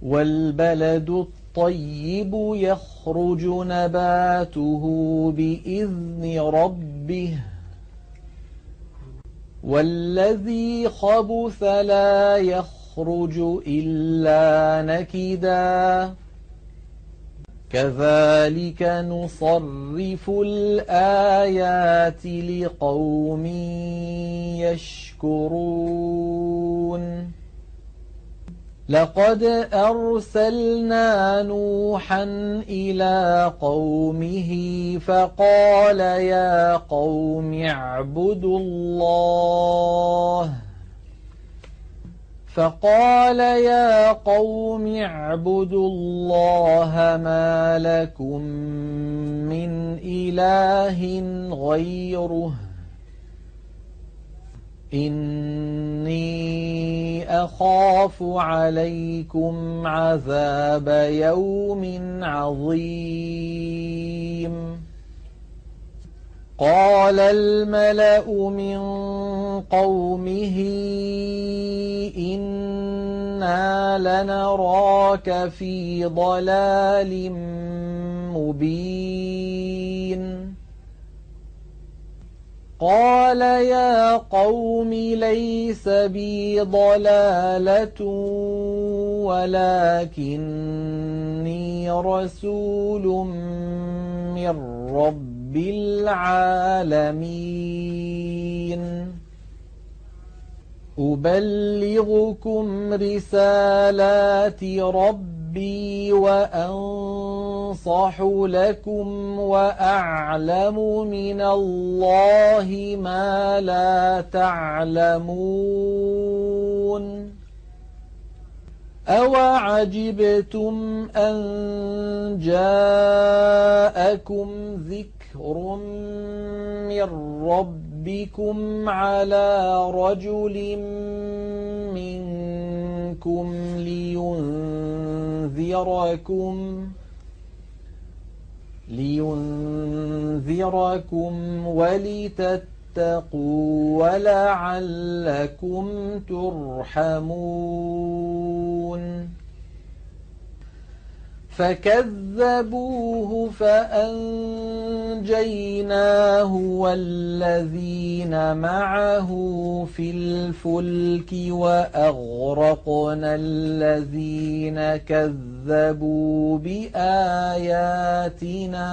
والبلد الطيب يخرج نباته بإذن ربه والذي خبث لا يخرج إلا نكدا كذلك نصرف الآيات لقوم يشكرون لقد أرسلنا نوحا إلى قومه فقال يا قوم اعبدوا الله ما لكم من إله غيره إني أخاف عليكم عذاب يوم عظيم قال الملأ من قومه إنا لنراك في ضلال مبين قال يا قوم ليس بي ضلالة ولكني رسول من رب العالمين أبلغكم رسالات ربي وأنصح لكم وأعلم من الله ما لا تعلمون أوعجبتم أن جاءكم ذكر من ربكم على رجل منكم لينذركم ولتتقوا ولعلكم ترحمون فكذبوه فأنجيناه والذين معه في الفلك وأغرقنا الذين كذبوا بآياتنا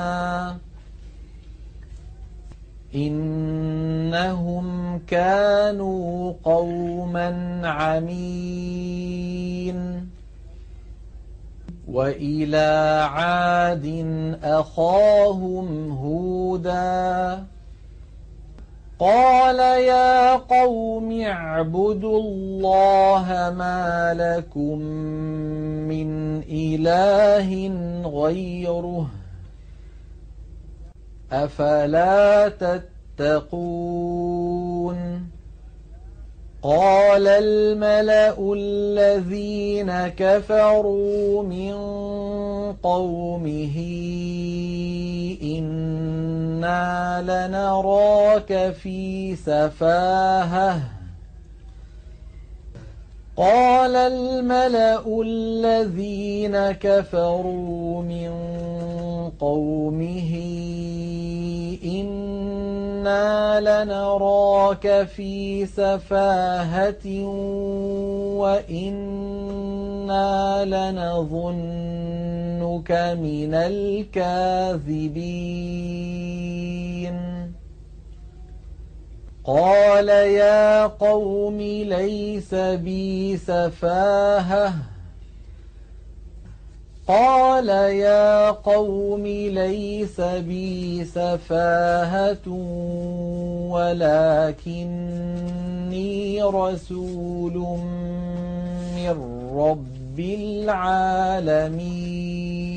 إنهم كانوا قوما عمين وإلى عاد أخاهم هودا قال يا قوم اعبدوا الله ما لكم من إله غيره أفلا تتقون قال الملأ الذين كفروا من قومه إنا لنراك في سفاهة قال الملأ الذين كفروا من قومه إنا لنراك في سفاهة وإنا لنظنك من الكاذبين قال يا قوم ليس بي سفاهة ولكني رسول من رب العالمين